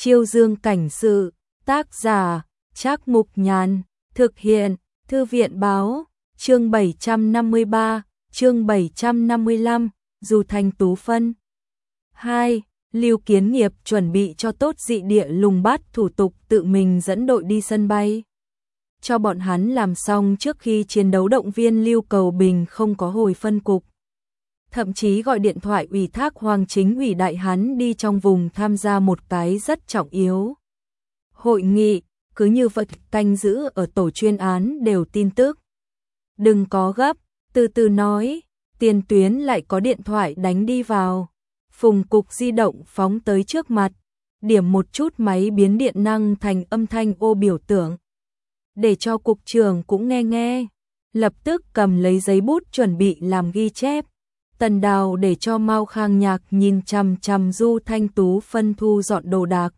Chiêu Dương cảnh sự, tác giả, Trác Mục Nhàn, thực hiện, Thư viện báo, chương 753, chương 755, Du Thanh Tú phân. 2. Lưu Kiến Nghiệp chuẩn bị cho tốt dị địa lùng bắt thủ tục tự mình dẫn đội đi sân bay. Cho bọn hắn làm xong trước khi chiến đấu động viên Lưu Cầu Bình không có hồi phân cục. Thậm chí gọi điện thoại ủy thác Hoàng Chính ủy đại hắn đi trong vùng tham gia một cái rất trọng yếu. Hội nghị, cứ như vậy canh giữ ở tổ chuyên án đều tin tức. Đừng có gấp, từ từ nói, tiền tuyến lại có điện thoại đánh đi vào. Phùng cục di động phóng tới trước mặt, điểm một chút máy biến điện năng thành âm thanh ô biểu tượng. Để cho cục trưởng cũng nghe, lập tức cầm lấy giấy bút chuẩn bị làm ghi chép. Tần Đào để cho Mao Khang Nhạc nhìn chằm chằm Du Thanh Tú phân thu dọn đồ đạc.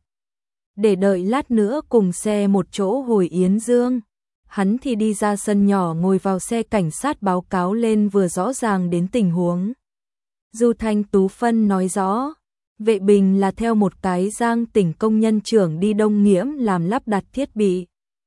Để đợi lát nữa cùng xe một chỗ hồi Yến Dương. Hắn thì đi ra sân nhỏ ngồi vào xe cảnh sát báo cáo lên vừa rõ ràng đến tình huống. Du Thanh Tú phân nói rõ, Vệ Bình là theo một cái Giang tỉnh công nhân trưởng đi Đông Nghiễm làm lắp đặt thiết bị.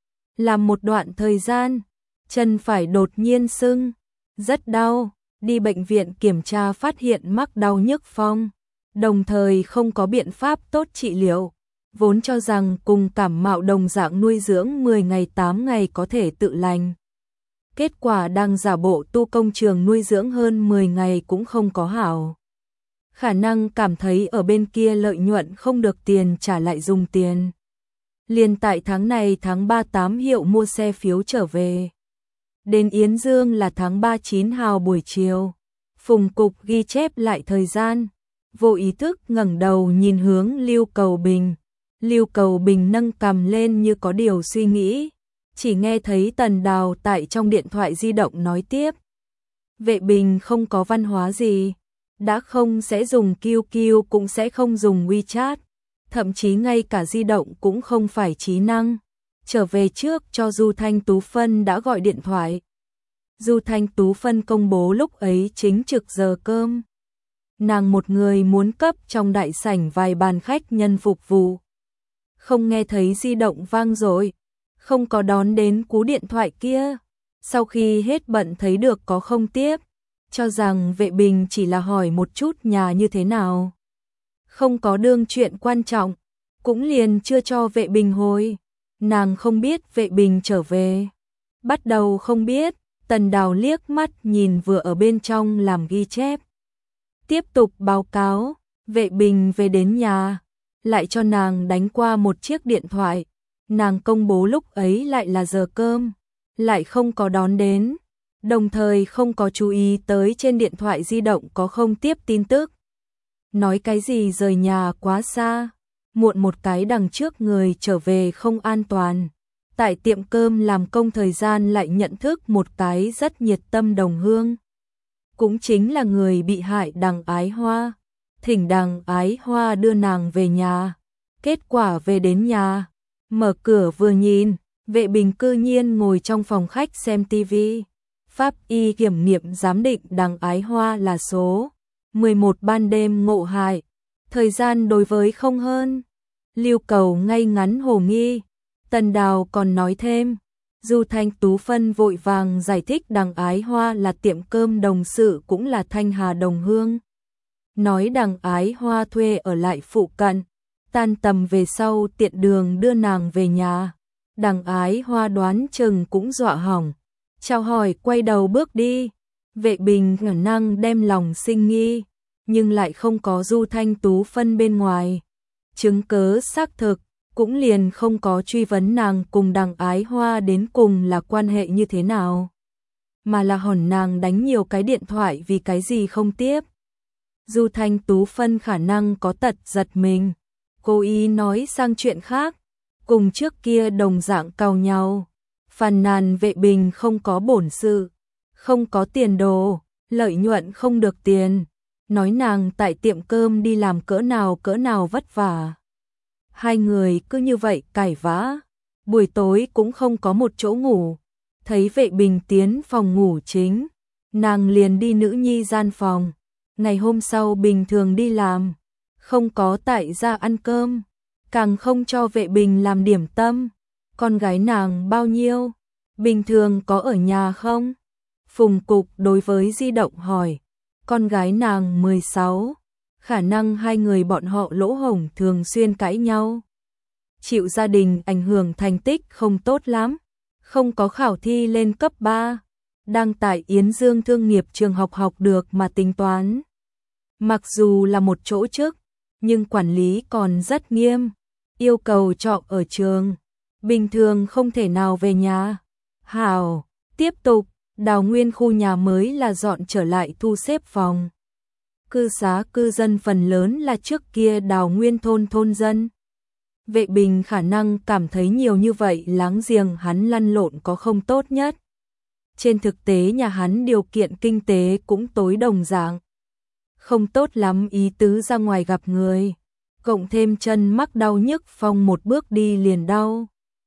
Làm một đoạn thời gian, chân phải đột nhiên sưng, rất đau, đi bệnh viện kiểm tra phát hiện mắc đau nhức phong, đồng thời không có biện pháp tốt trị liệu, vốn cho rằng cùng cảm mạo đồng dạng nuôi dưỡng 10 ngày 8 ngày có thể tự lành. Kết quả đang giả bộ tu công trường nuôi dưỡng hơn 10 ngày cũng không có hảo. Khả năng cảm thấy ở bên kia lợi nhuận không được tiền trả lại dùng tiền. Liền tại tháng này tháng 3 8 hiệu mua xe phiếu trở về. Đến Yến Dương là tháng 3 9 hào buổi chiều. Phùng cục ghi chép lại thời gian, vô ý thức ngẩng đầu nhìn hướng Lưu Cầu Bình. Lưu Cầu Bình nâng cằm lên như có điều suy nghĩ, chỉ nghe thấy Tần Đào tại trong điện thoại di động nói tiếp. Vệ Bình không có văn hóa gì, đã không sẽ dùng QQ cũng sẽ không dùng WeChat, thậm chí ngay cả di động cũng không phải trí năng. Trở về trước cho Du Thanh Tú phân đã gọi điện thoại. Du Thanh Tú phân công bố lúc ấy chính trực giờ cơm. Nàng một người muốn cấp trong đại sảnh vài bàn khách nhân phục vụ. Không nghe thấy di động vang rồi, không có đón đến cú điện thoại kia. Sau khi hết bận thấy được có không tiếp, cho rằng Vệ Bình chỉ là hỏi một chút nhà như thế nào. Không có đương chuyện quan trọng, cũng liền chưa cho Vệ Bình hồi. Nàng không biết Vệ Bình trở về. Bắt đầu không biết, Tần Đào liếc mắt nhìn vừa ở bên trong làm ghi chép. Tiếp tục báo cáo, Vệ Bình về đến nhà, lại cho nàng đánh qua một chiếc điện thoại. Nàng công bố lúc ấy lại là giờ cơm, lại không có đón đến, đồng thời không có chú ý tới trên điện thoại di động có không tiếp tin tức. Nói cái gì rời nhà quá xa, muộn một cái đằng trước người trở về không an toàn. Tại tiệm cơm làm công thời gian lại nhận thức một cái rất nhiệt tâm đồng hương. Cũng chính là người bị hại Đằng Ái Hoa. Thỉnh Đằng Ái Hoa đưa nàng về nhà. Kết quả về đến nhà, mở cửa vừa nhìn, Vệ Bình cư nhiên ngồi trong phòng khách xem tivi. Pháp y kiểm nghiệm giám định Đằng Ái Hoa là số 11 ban đêm ngộ hại. Thời gian đối với không hơn. Lưu Cầu ngay ngắn hồ nghi. Tần Đào còn nói thêm, Du Thanh Tú phân vội vàng giải thích Đằng Ái Hoa là tiệm cơm đồng sự cũng là Thanh Hà đồng hương. Nói Đằng Ái Hoa thuê ở lại phụ cận, tan tầm về sau tiện đường đưa nàng về nhà. Đằng Ái Hoa đoán chừng cũng dọa hỏng, chào hỏi quay đầu bước đi. Vệ Bình khả năng đem lòng sinh nghi, nhưng lại không có Du Thanh Tú phân bên ngoài. Chứng cớ xác thực, cũng liền không có truy vấn nàng cùng Đằng Ái Hoa đến cùng là quan hệ như thế nào. Mà là hỏi nàng đánh nhiều cái điện thoại vì cái gì không tiếp. Du Thanh Tú phân khả năng có tật giật mình, cố ý nói sang chuyện khác, cùng trước kia đồng dạng càu nhau. Phàn nàn Vệ Bình không có bổn sự, không có tiền đồ, lợi nhuận không được tiền. Nói nàng tại tiệm cơm đi làm cỡ nào vất vả. Hai người cứ như vậy cãi vã, buổi tối cũng không có một chỗ ngủ. Thấy Vệ Bình tiến phòng ngủ chính, nàng liền đi nữ nhi gian phòng. Ngày hôm sau bình thường đi làm, không có tại gia ăn cơm. càng không cho Vệ Bình làm điểm tâm. Con gái nàng bao nhiêu? Bình thường có ở nhà không? Phùng Cục đối với di động hỏi. Con gái nàng 16, khả năng hai người bọn họ lỗ hổng thường xuyên cãi nhau. Chịu gia đình ảnh hưởng, thành tích không tốt lắm, không có khảo thi lên cấp 3, đang tại Yến Dương thương nghiệp trường học học được mà tính toán. Mặc dù là một chỗ chức, nhưng quản lý còn rất nghiêm, yêu cầu trọ ở trường, bình thường không thể nào về nhà. Hảo, tiếp tục, Đào Nguyên khu nhà mới là dọn trở lại thu xếp phòng. Cư xá cư dân phần lớn là trước kia Đào Nguyên thôn dân. Vệ Bình khả năng cảm thấy nhiều như vậy láng giềng hắn lăn lộn có không tốt nhất. Trên thực tế nhà hắn điều kiện kinh tế cũng tối đồng dạng. Không tốt lắm, ý tứ ra ngoài gặp người. Cộng thêm chân mắc đau nhức, Phong một bước đi liền đau.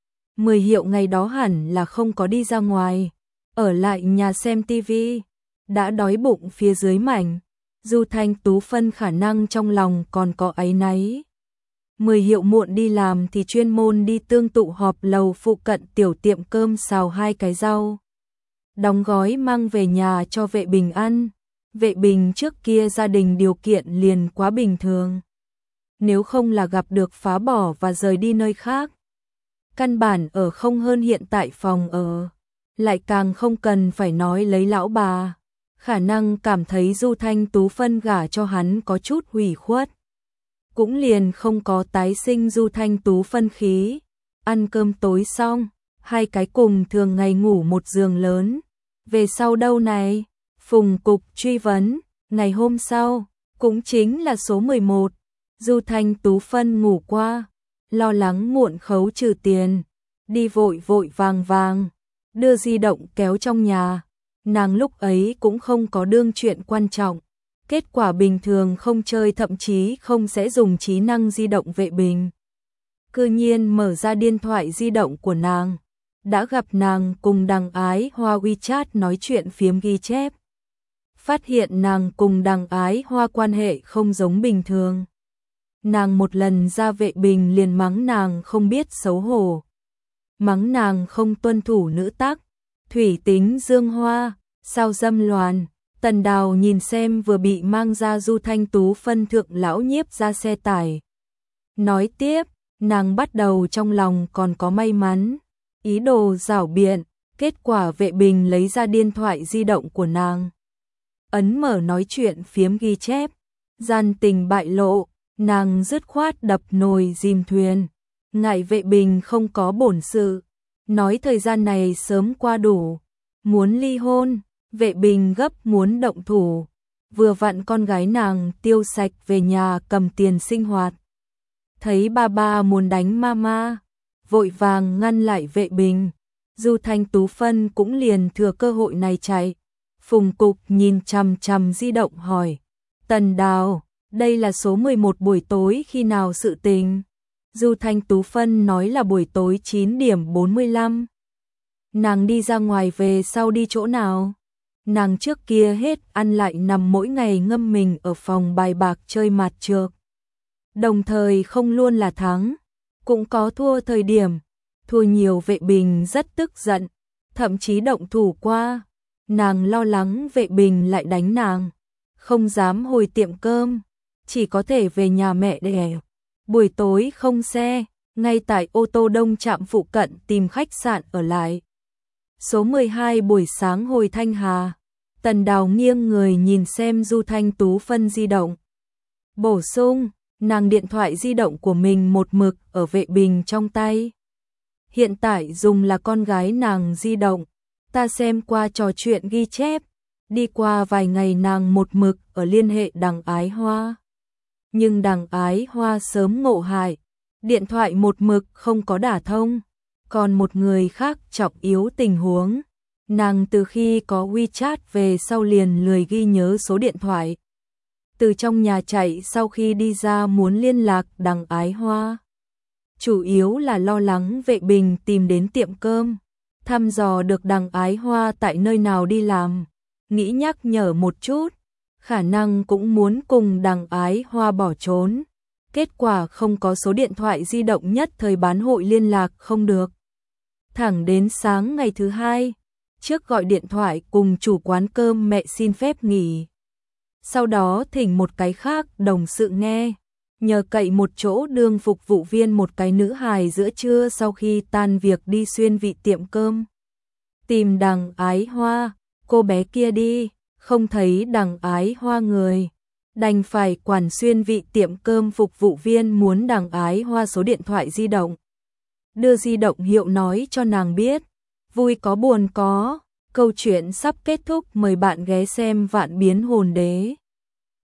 10 Hiệu ngày đó hẳn là không có đi ra ngoài, ở lại nhà xem tivi, đã đói bụng phía dưới mảnh. Du Thanh Tú phân khả năng trong lòng còn có áy náy. 10 Hiệu muộn đi làm thì chuyên môn đi tương tụ họp lầu phụ cận tiểu tiệm cơm xào 2 cái rau, đóng gói mang về nhà cho Vệ Bình ăn. Vệ Bình trước kia gia đình điều kiện liền quá bình thường, nếu không là gặp được phá bỏ và rời đi nơi khác, căn bản ở không hơn hiện tại phòng ở, lại càng không cần phải nói lấy lão bà. Khả năng cảm thấy Du Thanh Tú phân gả cho hắn có chút hủy khuất, cũng liền không có tái sinh Du Thanh Tú phân khí. Ăn cơm tối xong, hai cái cùng thường ngày ngủ một giường lớn. Về sau đâu này? Phùng Cục truy vấn. Ngày hôm sau, cũng chính là số 11, Du Thanh Tú phân ngủ qua, lo lắng muộn khấu trừ tiền, đi vội vàng, đưa di động kéo trong nhà. Nàng lúc ấy cũng không có đương chuyện quan trọng, kết quả bình thường không chơi, thậm chí không sẽ dùng trí năng di động. Vệ Bình cư nhiên mở ra điện thoại di động của nàng, đã gặp nàng cùng Đằng Ái Hoa WeChat nói chuyện phiếm ghi chép. Phát hiện nàng cùng Đằng Ái Hoa quan hệ không giống bình thường. Nàng một lần ra, Vệ Bình liền mắng nàng không biết xấu hổ, mắng nàng không tuân thủ nữ tắc, thủy tính dương hoa, sao dâm loàn. Tần Đào nhìn xem vừa bị mang ra Du Thanh Tú phân thượng lão nhiếp ra xe tải. Nói tiếp, nàng bắt đầu trong lòng còn có may mắn, ý đồ giảo biện, kết quả Vệ Bình lấy ra điện thoại di động của nàng, ấn mở nói chuyện phiếm ghi chép, gian tình bại lộ, nàng dứt khoát đập nồi dìm thuyền, ngại Vệ Bình không có bổn sự, nói thời gian này sớm qua đủ, muốn ly hôn. Vệ Bình gấp muốn động thủ, vừa vặn con gái nàng tiêu sạch về nhà cầm tiền sinh hoạt. Thấy ba muốn đánh mama, vội vàng ngăn lại Vệ Bình. Du Thanh Tú phân cũng liền thừa cơ hội này chạy. Phùng Cục nhìn chằm chằm di động hỏi, Tần Đào, đây là số 11 buổi tối khi nào sự tình? Du Thanh Tú phân nói là buổi tối 9:45. Nàng đi ra ngoài về sau đi chỗ nào? Nàng trước kia hết ăn lại nằm, mỗi ngày ngâm mình ở phòng bài bạc chơi mặt trược. Đồng thời không luôn là thắng, cũng có thua thời điểm. Thua nhiều Vệ Bình rất tức giận, thậm chí động thủ qua. Nàng lo lắng Vệ Bình lại đánh nàng, không dám hồi tiệm cơm, chỉ có thể về nhà mẹ đẻ. Buổi tối không xe, ngay tại ô tô đông trạm phụ cận tìm khách sạn ở lại. Số 12 buổi sáng hồi Thanh Hà. Tần Đào nghiêng người nhìn xem Du Thanh Tú phân di động. Bổ sung, nàng điện thoại di động của mình một mực ở Vệ Bình trong tay. Hiện tại dùng là con gái nàng di động. Ta xem qua trò chuyện ghi chép. Đi qua vài ngày nàng một mực ở liên hệ Đằng Ái Hoa. Nhưng Đằng Ái Hoa sớm ngộ hại. Điện thoại một mực không có đả thông. Còn một người khác trọng yếu tình huống, nàng từ khi có WeChat về sau liền lười ghi nhớ số điện thoại. Từ trong nhà chạy sau khi đi ra muốn liên lạc Đằng Ái Hoa. Chủ yếu là lo lắng Vệ Bình tìm đến tiệm cơm, thăm dò được Đằng Ái Hoa tại nơi nào đi làm, nghĩ nhắc nhở một chút, khả năng cũng muốn cùng Đằng Ái Hoa bỏ trốn. kết quả không có số điện thoại di động, nhất thời bán hội liên lạc không được. Thẳng đến sáng ngày thứ hai, trước gọi điện thoại cùng chủ quán cơm mẹ xin phép nghỉ. Sau đó thỉnh một cái khác đồng sự nghe, nhờ cậy một chỗ đương phục vụ viên một cái nữ hài giữa trưa sau khi tan việc đi xuyên vị tiệm cơm. Tìm Đằng Ái Hoa, cô bé kia đi, không thấy Đằng Ái Hoa người. Đành phải quản xuyên vị tiệm cơm phục vụ viên muốn Đằng Ái Hoa số điện thoại di động. Đưa di động hiệu nói cho nàng biết. Vui có buồn có, câu chuyện sắp kết thúc, mời bạn ghé xem Vạn Biến Hồn Đế.